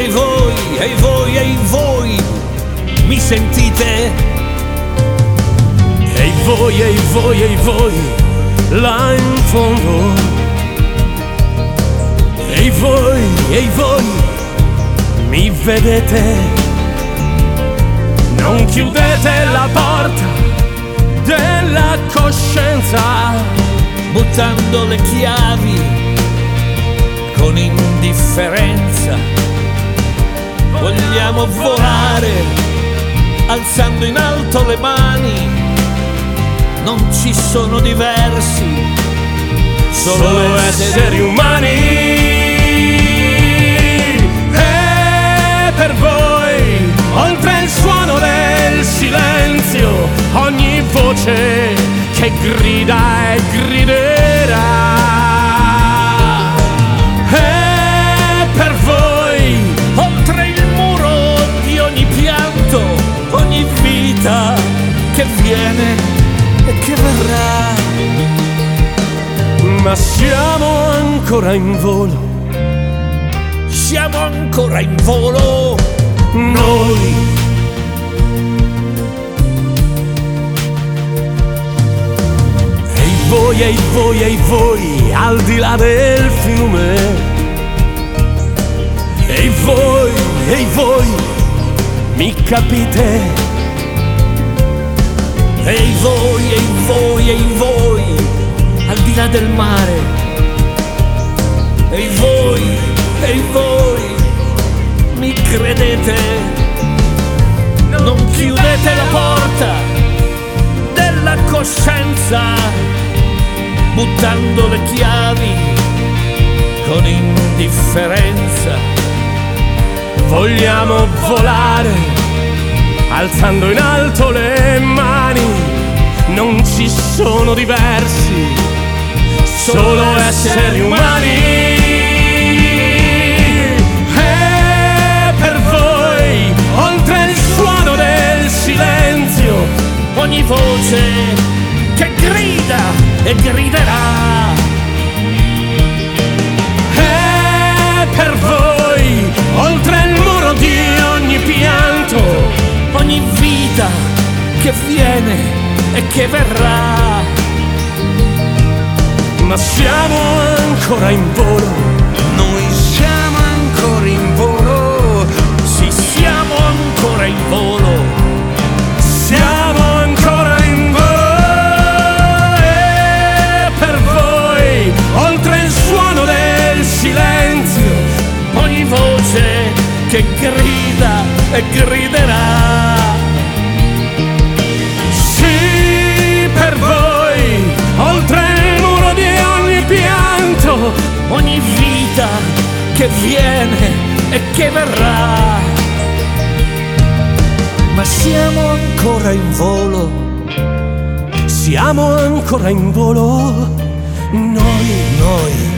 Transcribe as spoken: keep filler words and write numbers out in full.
e voi, e voi, e voi, mi sentite? E voi, e voi, e voi, là in fondo. E voi, e voi, mi vedete? Non chiudete la porta della coscienza, buttando le chiavi con indifferenza. Vogliamo volare, alzando in alto le mani. Non ci sono diversi, solo, solo esseri umani. E per voi, oltre il suono del silenzio, ogni voce che grida e griderà. E per voi, oltre il muro di ogni pianto, ogni vita che viene e che verrà. Ma siamo ancora in volo, siamo ancora in volo noi. E voi, e voi, e voi, al di là del fiume. E voi, e voi, mi capite? E voi, e voi, e voi, al di là del mare. E voi, e voi, mi credete? Non chiudete la porta della coscienza, buttando le chiavi con indifferenza. Vogliamo volare, alzando in alto le mani. Non ci sono diversi, solo esseri umani. E per voi, oltre il suono del silenzio, ogni voce che grida e griderà. E per voi, oltre il muro di ogni pianto, ogni vita che viene e che verrà. Ma siamo ancora in volo, noi siamo ancora in volo, sì, siamo ancora in volo, siamo ancora in volo. E per voi, oltre il suono del silenzio, ogni voce che grida e griderà. Sì, per voi, oltre il muro di ogni pianto, ogni vita che viene e che verrà. Ma siamo ancora in volo, siamo ancora in volo, noi, noi.